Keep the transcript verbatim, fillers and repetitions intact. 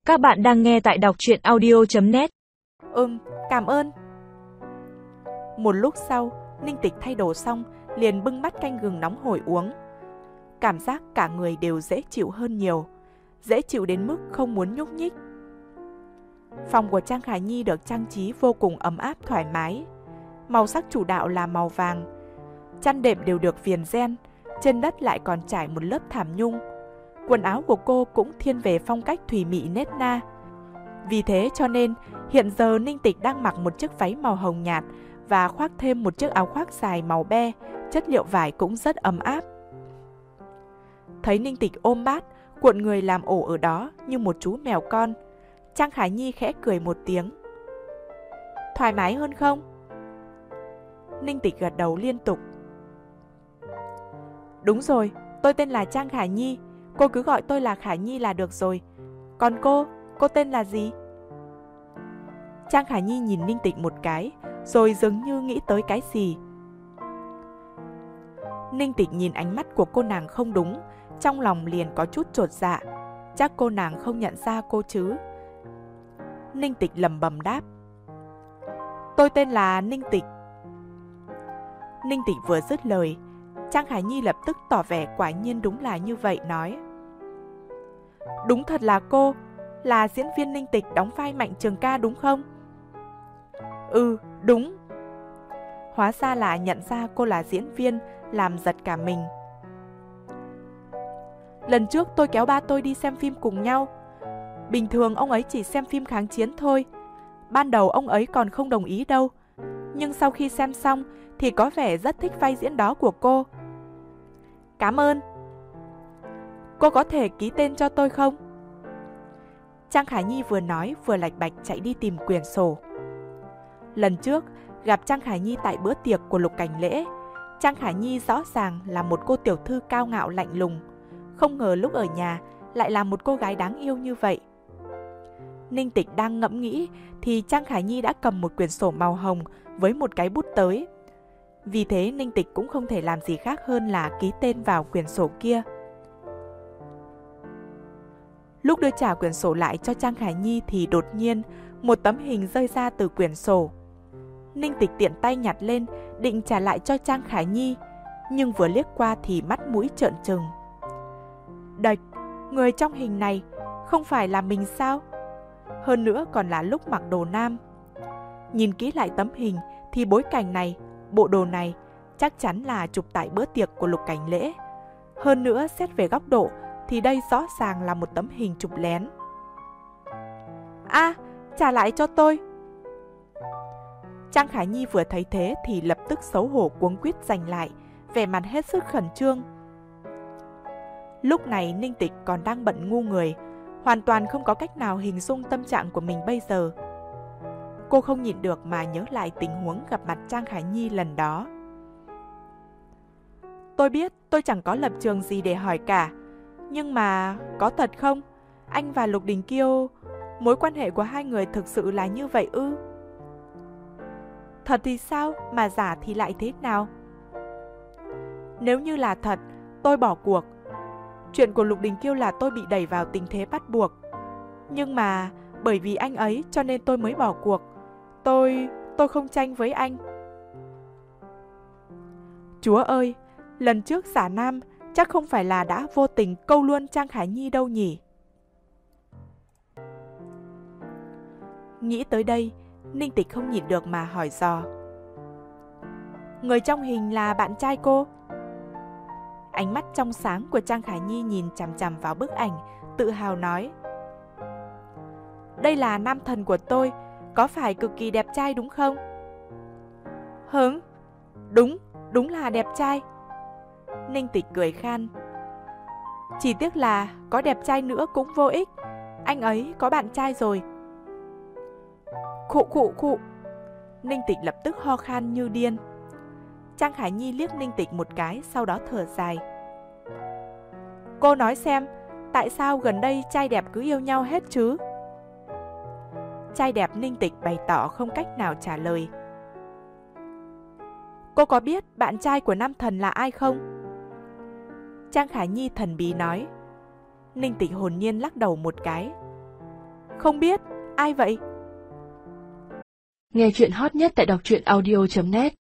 Các bạn đang nghe tại đọc truyện audio chấm net. Ừm, cảm ơn. Một lúc sau, Ninh Tịch thay đồ xong, liền bưng bát canh gừng nóng hổi uống. Cảm giác cả người đều dễ chịu hơn nhiều, dễ chịu đến mức không muốn nhúc nhích. Phòng của Trang Khải Nhi được trang trí vô cùng ấm áp thoải mái. Màu sắc chủ đạo là màu vàng. Chăn đệm đều được viền ren, trên đất lại còn trải một lớp thảm nhung. Quần áo của cô cũng thiên về phong cách thùy mị nết na. Vì thế cho nên hiện giờ Ninh Tịch đang mặc một chiếc váy màu hồng nhạt và khoác thêm một chiếc áo khoác dài màu be, chất liệu vải cũng rất ấm áp. Thấy Ninh Tịch ôm bát, cuộn người làm ổ ở đó như một chú mèo con, Trang Khải Nhi khẽ cười một tiếng. Thoải mái hơn không? Ninh Tịch gật đầu liên tục. Đúng rồi, tôi tên là Trang Khải Nhi, cô cứ gọi tôi là Khải Nhi là được rồi. Còn cô, cô tên là gì? Trang Khải Nhi nhìn Ninh Tịch một cái, rồi dường như nghĩ tới cái gì. Ninh Tịch nhìn ánh mắt của cô nàng không đúng, trong lòng liền có chút chột dạ. Chắc cô nàng không nhận ra cô chứ. Ninh Tịch lẩm bẩm đáp. Tôi tên là Ninh Tịch. Ninh Tịch vừa dứt lời, Trang Khải Nhi lập tức tỏ vẻ quả nhiên đúng là như vậy nói. Đúng thật là cô, là diễn viên Ninh Tịch đóng vai Mạnh Trường Ca đúng không? Ừ, đúng. Hóa ra là nhận ra cô là diễn viên, làm giật cả mình. Lần trước tôi kéo ba tôi đi xem phim cùng nhau. Bình thường ông ấy chỉ xem phim kháng chiến thôi. Ban đầu ông ấy còn không đồng ý đâu. Nhưng sau khi xem xong thì có vẻ rất thích vai diễn đó của cô. Cảm ơn. Cô có thể ký tên cho tôi không? Trang Khải Nhi vừa nói vừa lạch bạch chạy đi tìm quyển sổ. Lần trước gặp Trang Khải Nhi tại bữa tiệc của Lục Cảnh Lễ, Trang Khải Nhi rõ ràng là một cô tiểu thư cao ngạo lạnh lùng. Không ngờ lúc ở nhà lại là một cô gái đáng yêu như vậy. Ninh Tịch đang ngẫm nghĩ thì Trang Khải Nhi đã cầm một quyển sổ màu hồng với một cái bút tới. Vì thế Ninh Tịch cũng không thể làm gì khác hơn là ký tên vào quyển sổ kia. Lúc đưa trả quyển sổ lại cho Trang Khải Nhi thì đột nhiên một tấm hình rơi ra từ quyển sổ. Ninh Tịch tiện tay nhặt lên định trả lại cho Trang Khải Nhi, nhưng vừa liếc qua thì mắt mũi trợn trừng. Đệch, người trong hình này không phải là mình sao? Hơn nữa còn là lúc mặc đồ nam. Nhìn kỹ lại tấm hình thì bối cảnh này, bộ đồ này chắc chắn là chụp tại bữa tiệc của Lục Cảnh Lễ. Hơn nữa xét về góc độ thì đây rõ ràng là một tấm hình chụp lén. À, trả lại cho tôi. Trang Khải Nhi vừa thấy thế thì lập tức xấu hổ cuống quýt giành lại, vẻ mặt hết sức khẩn trương. Lúc này Ninh Tịch còn đang bận ngu người, hoàn toàn không có cách nào hình dung tâm trạng của mình bây giờ. Cô không nhịn được mà nhớ lại tình huống gặp mặt Trang Khải Nhi lần đó. Tôi biết tôi chẳng có lập trường gì để hỏi cả, nhưng mà có thật không? Anh và Lục Đình Kiêu, mối quan hệ của hai người thực sự là như vậy ư? Thật thì sao, mà giả thì lại thế nào? Nếu như là thật, tôi bỏ cuộc. Chuyện của Lục Đình Kiêu là tôi bị đẩy vào tình thế bắt buộc. Nhưng mà bởi vì anh ấy cho nên tôi mới bỏ cuộc. Tôi, tôi không tranh với anh. Chúa ơi, lần trước giả nam chắc không phải là đã vô tình câu luôn Trang Khải Nhi đâu nhỉ? Nghĩ tới đây, Ninh Tịch không nhịn được mà hỏi dò. Người trong hình là bạn trai cô? Ánh mắt trong sáng của Trang Khải Nhi nhìn chằm chằm vào bức ảnh, tự hào nói. Đây là nam thần của tôi, có phải cực kỳ đẹp trai đúng không? Hứng, đúng, đúng là đẹp trai. Ninh Tịch cười khan. Chỉ tiếc là có đẹp trai nữa cũng vô ích, anh ấy có bạn trai rồi. Khụ khụ khụ. Ninh Tịch lập tức ho khan như điên. Trang Khải Nhi liếc Ninh Tịch một cái, sau đó thở dài. Cô nói xem, tại sao gần đây trai đẹp cứ yêu nhau hết chứ? Trai đẹp Ninh Tịch bày tỏ không cách nào trả lời. Cô có biết bạn trai của nam thần là ai không? Trang Khải Nhi thần bí nói. Ninh Tịch hồn nhiên lắc đầu một cái. Không biết, ai vậy? Nghe chuyện hot nhất tại đọc truyện audio chấm net.